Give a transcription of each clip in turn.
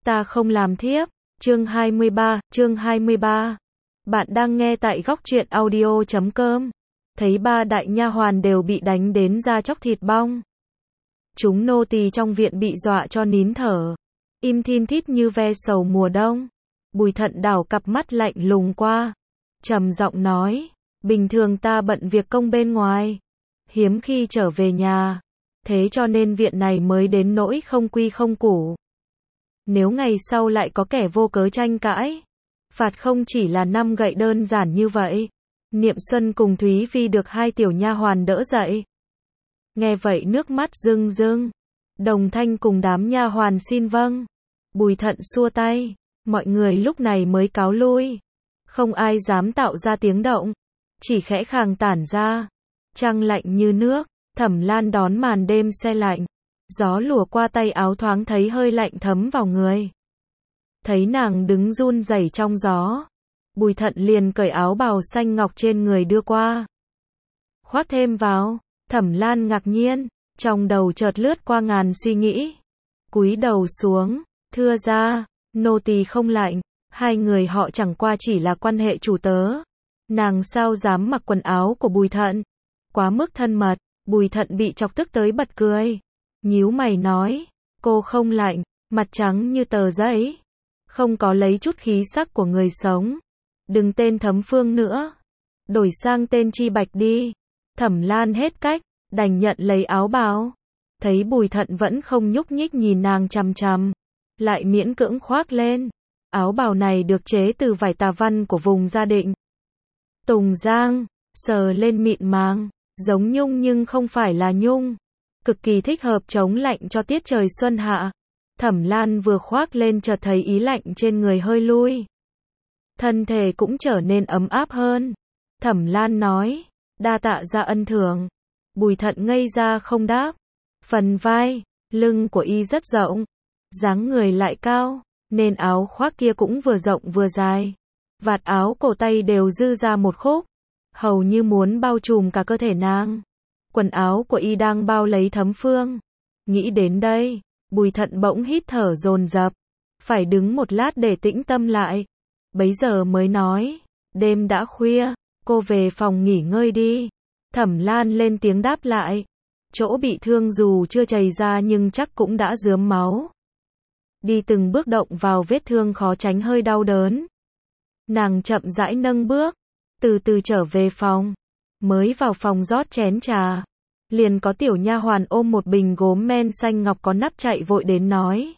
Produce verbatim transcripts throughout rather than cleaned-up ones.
Ta không làm thiếp. Chương hai mươi ba, chương hai mươi ba. Bạn đang nghe tại góc truyện audio chấm com. Thấy ba đại nha hoàn đều bị đánh đến da chóc thịt bong. Chúng nô tỳ trong viện bị dọa cho nín thở. Im thin thít như ve sầu mùa đông. Bùi Thận đảo cặp mắt lạnh lùng qua. Trầm giọng nói, bình thường ta bận việc công bên ngoài. Hiếm khi trở về nhà. Thế cho nên viện này mới đến nỗi không quy không củ. Nếu ngày sau lại có kẻ vô cớ tranh cãi, phạt không chỉ là năm gậy đơn giản như vậy. Niệm Xuân cùng Thúy Vi được hai tiểu nha hoàn đỡ dậy. Nghe vậy nước mắt rưng rưng. Đồng Thanh cùng đám nha hoàn xin vâng. Bùi Thận xua tay, mọi người lúc này mới cáo lui. Không ai dám tạo ra tiếng động, chỉ khẽ khàng tản ra. Trăng lạnh như nước, Thẩm Lan đón màn đêm se lạnh. Gió lùa qua tay áo thoáng thấy hơi lạnh thấm vào người. Thấy nàng đứng run rẩy trong gió, Bùi Thận liền cởi áo bào xanh ngọc trên người đưa qua. Khoác thêm vào. Thẩm Lan ngạc nhiên, trong đầu chợt lướt qua ngàn suy nghĩ. Cúi đầu xuống, thưa ra, nô tỳ không lạnh, hai người họ chẳng qua chỉ là quan hệ chủ tớ. Nàng sao dám mặc quần áo của Bùi Thận? Quá mức thân mật. Bùi Thận bị chọc tức tới bật cười. Nhíu mày nói, cô không lạnh, mặt trắng như tờ giấy. Không có lấy chút khí sắc của người sống. Đừng tên Thấm Phương nữa. Đổi sang tên Chi Bạch đi. Thẩm Lan hết cách, đành nhận lấy áo bào. Thấy Bùi Thận vẫn không nhúc nhích nhìn nàng chằm chằm, lại miễn cưỡng khoác lên. Áo bào này được chế từ vải tà văn của vùng Gia Định, Tùng Giang, sờ lên mịn màng, giống nhung nhưng không phải là nhung. Cực kỳ thích hợp chống lạnh cho tiết trời xuân hạ. Thẩm Lan vừa khoác lên chợt thấy ý lạnh trên người hơi lui. Thân thể cũng trở nên ấm áp hơn. Thẩm Lan nói, đa tạ ra ân thưởng. Bùi Thận ngây ra không đáp. Phần vai, lưng của y rất rộng, dáng người lại cao, nên áo khoác kia cũng vừa rộng vừa dài. Vạt áo cổ tay đều dư ra một khúc, hầu như muốn bao trùm cả cơ thể nàng. Quần áo của y đang bao lấy Thấm Phương. Nghĩ đến đây, Bùi Thận bỗng hít thở dồn dập, phải đứng một lát để tĩnh tâm lại. Bấy giờ mới nói, đêm đã khuya, cô về phòng nghỉ ngơi đi. Thẩm Lan lên tiếng đáp lại. Chỗ bị thương dù chưa chảy ra nhưng chắc cũng đã rướm máu. Đi từng bước động vào vết thương khó tránh hơi đau đớn. Nàng chậm rãi nâng bước, từ từ trở về phòng. Mới vào phòng rót chén trà, liền có tiểu nha hoàn ôm một bình gốm men xanh ngọc có nắp chạy vội đến nói.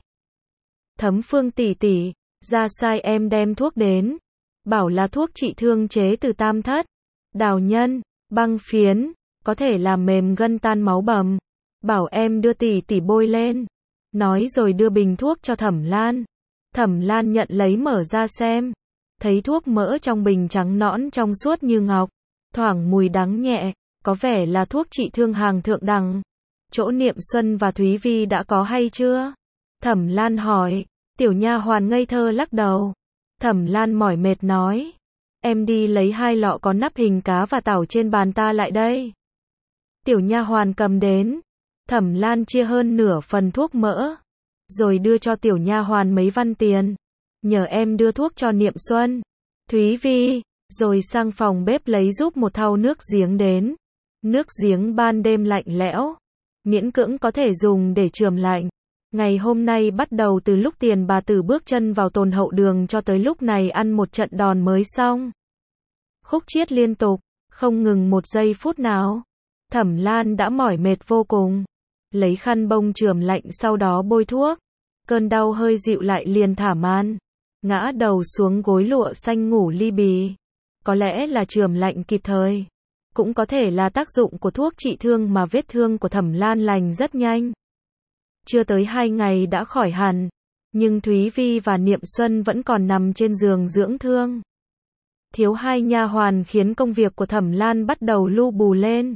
Thấm Phương tỷ tỷ, ra sai em đem thuốc đến. Bảo là thuốc trị thương chế từ tam thất, đào nhân, băng phiến, có thể làm mềm gân tan máu bầm. Bảo em đưa tỷ tỷ bôi lên. Nói rồi đưa bình thuốc cho Thẩm Lan. Thẩm Lan nhận lấy mở ra xem. Thấy thuốc mỡ trong bình trắng nõn trong suốt như ngọc, thoảng mùi đắng nhẹ, có vẻ là thuốc trị thương hàng thượng đẳng. Chỗ Niệm Xuân và Thúy Vi đã có hay chưa? Thẩm Lan hỏi. Tiểu nha hoàn ngây thơ lắc đầu. Thẩm Lan mỏi mệt nói, em đi lấy hai lọ có nắp hình cá và tảo trên bàn ta lại đây. Tiểu nha hoàn cầm đến. Thẩm Lan chia hơn nửa phần thuốc mỡ, rồi đưa cho tiểu nha hoàn mấy văn tiền. Nhờ em đưa thuốc cho Niệm Xuân, Thúy Vi, rồi sang phòng bếp lấy giúp một thau nước giếng đến. Nước giếng ban đêm lạnh lẽo, miễn cưỡng có thể dùng để chườm lạnh. Ngày hôm nay bắt đầu từ lúc Tiền bà tử bước chân vào Tồn Hậu Đường cho tới lúc này ăn một trận đòn mới xong. Khúc chiết liên tục, không ngừng một giây phút nào. Thẩm Lan đã mỏi mệt vô cùng. Lấy khăn bông chườm lạnh sau đó bôi thuốc. Cơn đau hơi dịu lại liền thả man. Ngã đầu xuống gối lụa xanh ngủ li bì. Có lẽ là chườm lạnh kịp thời. Cũng có thể là tác dụng của thuốc trị thương mà vết thương của Thẩm Lan lành rất nhanh. Chưa tới hai ngày đã khỏi hẳn. Nhưng Thúy Vi và Niệm Xuân vẫn còn nằm trên giường dưỡng thương. Thiếu hai nha hoàn khiến công việc của Thẩm Lan bắt đầu lu bù lên.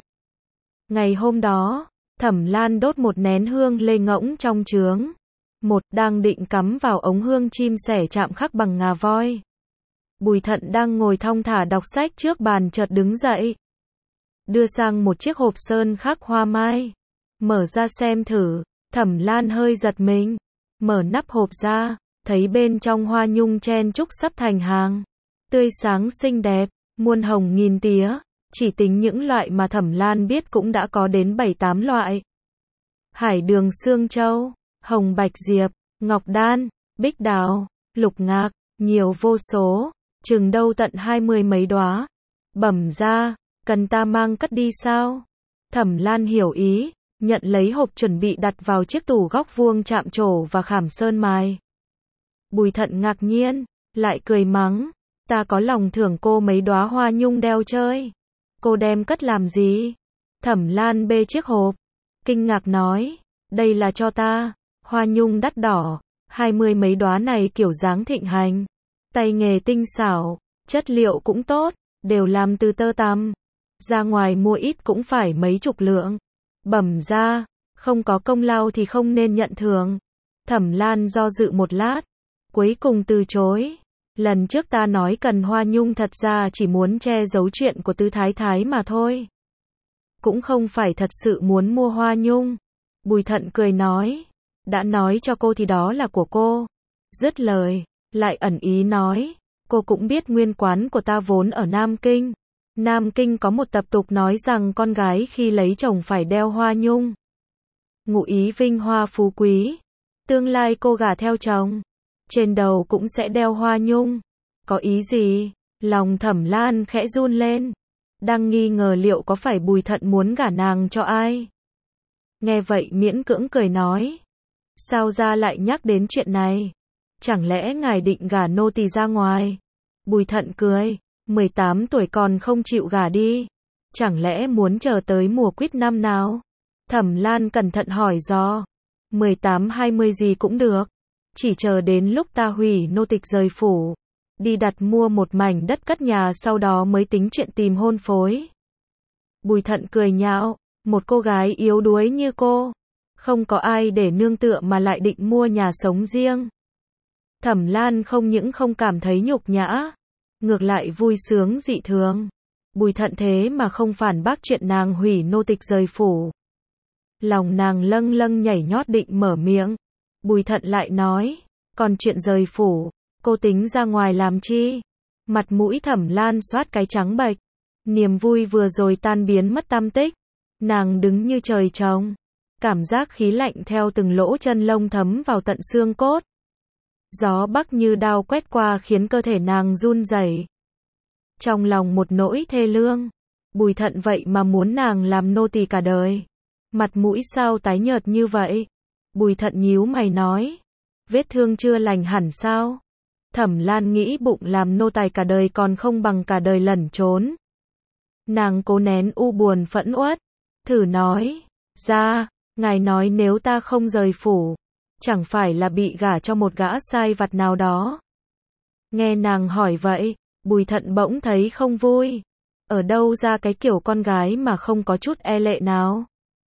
Ngày hôm đó, Thẩm Lan đốt một nén hương lê ngỗng trong chướng. Một đang định cắm vào ống hương chim sẻ chạm khắc bằng ngà voi. Bùi Thận đang ngồi thong thả đọc sách trước bàn chợt đứng dậy. Đưa sang một chiếc hộp sơn khắc hoa mai. Mở ra xem thử. Thẩm Lan hơi giật mình. Mở nắp hộp ra. thấy bên trong hoa nhung chen chúc sắp thành hàng, tươi sáng xinh đẹp, muôn hồng nghìn tía, chỉ tính những loại mà Thẩm Lan biết cũng đã có đến bảy tám loại. Hải đường xương châu, hồng bạch diệp, ngọc đan, bích đào, lục ngạc, nhiều vô số, chừng đâu tận hai mươi mấy đóa. Bẩm ra, cần ta mang cất đi sao? Thẩm Lan hiểu ý, nhận lấy hộp chuẩn bị đặt vào chiếc tủ góc vuông chạm trổ và khảm sơn mài. Bùi Thận ngạc nhiên, lại cười mắng, ta có lòng thưởng cô mấy đóa hoa nhung đeo chơi. Cô đem cất làm gì? Thẩm Lan bê chiếc hộp, kinh ngạc nói, đây là cho ta, hoa nhung đắt đỏ, hai mươi mấy đóa này kiểu dáng thịnh hành, tay nghề tinh xảo, chất liệu cũng tốt, đều làm từ tơ tằm, ra ngoài mua ít cũng phải mấy chục lượng. Bẩm ra, không có công lao thì không nên nhận thưởng. Thẩm Lan do dự một lát, cuối cùng từ chối. Lần trước ta nói cần hoa nhung thật ra chỉ muốn che giấu chuyện của Tứ Thái Thái mà thôi. Cũng không phải thật sự muốn mua hoa nhung. Bùi Thận cười nói, đã nói cho cô thì đó là của cô. Dứt lời, lại ẩn ý nói, cô cũng biết nguyên quán của ta vốn ở Nam Kinh. Nam Kinh có một tập tục nói rằng con gái khi lấy chồng phải đeo hoa nhung. Ngụ ý vinh hoa phú quý. Tương lai cô gả theo chồng, trên đầu cũng sẽ đeo hoa nhung. Có ý gì? Lòng Thẩm Lan khẽ run lên. Đang nghi ngờ liệu có phải Bùi Thận muốn gả nàng cho ai. Nghe vậy miễn cưỡng cười nói. Sao ra lại nhắc đến chuyện này? Chẳng lẽ ngài định gả nô tỳ ra ngoài? Bùi Thận cười. mười tám tuổi còn không chịu gả đi. Chẳng lẽ muốn chờ tới mùa quýt năm nào? Thẩm Lan cẩn thận hỏi dò. mười tám hai mươi gì cũng được. Chỉ chờ đến lúc ta hủy nô tịch rời phủ. Đi đặt mua một mảnh đất cất nhà sau đó mới tính chuyện tìm hôn phối. Bùi Thận cười nhạo. Một cô gái yếu đuối như cô. Không có ai để nương tựa mà lại định mua nhà sống riêng. Thẩm Lan không những không cảm thấy nhục nhã. Ngược lại vui sướng dị thường. Bùi Thận thế mà không phản bác chuyện nàng hủy nô tịch rời phủ. Lòng nàng lâng lâng nhảy nhót định mở miệng. Bùi Thận lại nói, còn chuyện rời phủ, cô tính ra ngoài làm chi? Mặt mũi Thẩm Lan xoát cái trắng bệch. Niềm vui vừa rồi tan biến mất tăm tích. Nàng đứng như trời trồng. Cảm giác khí lạnh theo từng lỗ chân lông thấm vào tận xương cốt. Gió bắc như đao quét qua khiến cơ thể nàng run rẩy. Trong lòng một nỗi thê lương. Bùi Thận vậy mà muốn nàng làm nô tỳ cả đời. Mặt mũi sao tái nhợt như vậy? Bùi Thận nhíu mày nói. Vết thương chưa lành hẳn sao? Thẩm Lan nghĩ bụng làm nô tài cả đời còn không bằng cả đời lẩn trốn. Nàng cố nén u buồn phẫn uất. Thử nói. Ra, ngài nói nếu ta không rời phủ. Chẳng phải là bị gả cho một gã sai vặt nào đó. Nghe nàng hỏi vậy, Bùi Thận bỗng thấy không vui. Ở đâu ra cái kiểu con gái mà không có chút e lệ nào?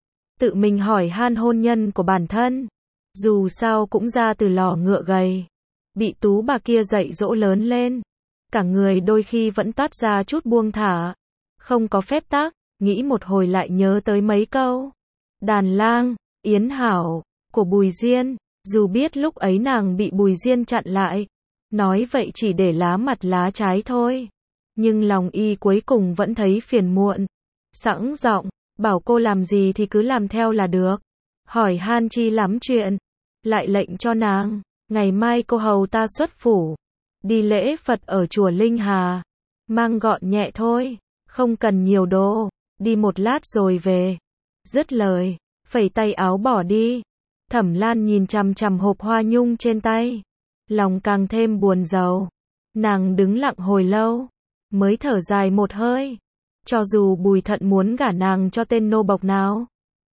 Tự mình hỏi han hôn nhân của bản thân. Dù sao cũng ra từ lò ngựa gầy. Bị tú bà kia dạy dỗ lớn lên. Cả người đôi khi vẫn toát ra chút buông thả. Không có phép tắc, nghĩ một hồi lại nhớ tới mấy câu. Đàn lang, yến hảo, của Bùi Diên. Dù biết lúc ấy nàng bị Bùi Diên chặn lại. Nói vậy chỉ để lá mặt lá trái thôi. Nhưng lòng y cuối cùng vẫn thấy phiền muộn. Sẵn giọng, bảo cô làm gì thì cứ làm theo là được. Hỏi han chi lắm chuyện. Lại lệnh cho nàng, ngày mai cô hầu ta xuất phủ. Đi lễ Phật ở chùa Linh Hà. Mang gọn nhẹ thôi, không cần nhiều đồ. Đi một lát rồi về. Dứt lời, phẩy tay áo bỏ đi. Thẩm Lan nhìn chằm chằm hộp hoa nhung trên tay. Lòng càng thêm buồn rầu. Nàng đứng lặng hồi lâu. Mới thở dài một hơi. Cho dù Bùi Thận muốn gả nàng cho tên nô bộc nào.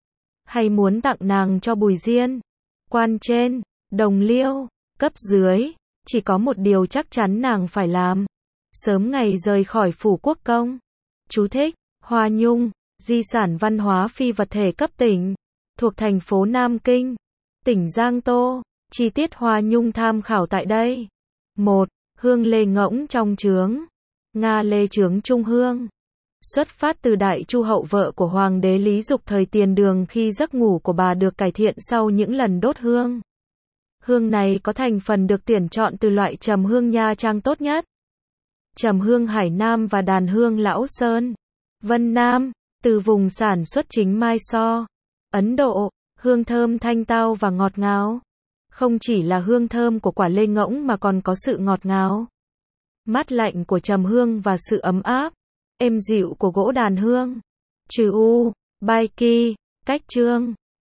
Hay muốn tặng nàng cho Bùi Diên. Quan trên, đồng liêu, cấp dưới. Chỉ có một điều chắc chắn nàng phải làm. Sớm ngày rời khỏi phủ quốc công. Chú thích, hoa nhung, di sản văn hóa phi vật thể cấp tỉnh. Thuộc thành phố Nam Kinh, tỉnh Giang Tô. Chi tiết hoa nhung tham khảo tại đây. một. Hương lê ngỗng trong chướng. Nga lê chướng trung hương. Xuất phát từ Đại Chu hậu vợ của Hoàng đế Lý Dục thời Tiền Đường khi giấc ngủ của bà được cải thiện sau những lần đốt hương. Hương này có thành phần được tuyển chọn từ loại trầm hương Nha Trang tốt nhất. Trầm hương Hải Nam và đàn hương Lão Sơn, Vân Nam, từ vùng sản xuất chính Mysore, Ấn Độ, hương thơm thanh tao và ngọt ngào. Không chỉ là hương thơm của quả lê ngỗng mà còn có sự ngọt ngào, mát lạnh của trầm hương và sự ấm áp, êm dịu của gỗ đàn hương. Trừ U, Bai Ki, Cách Trương.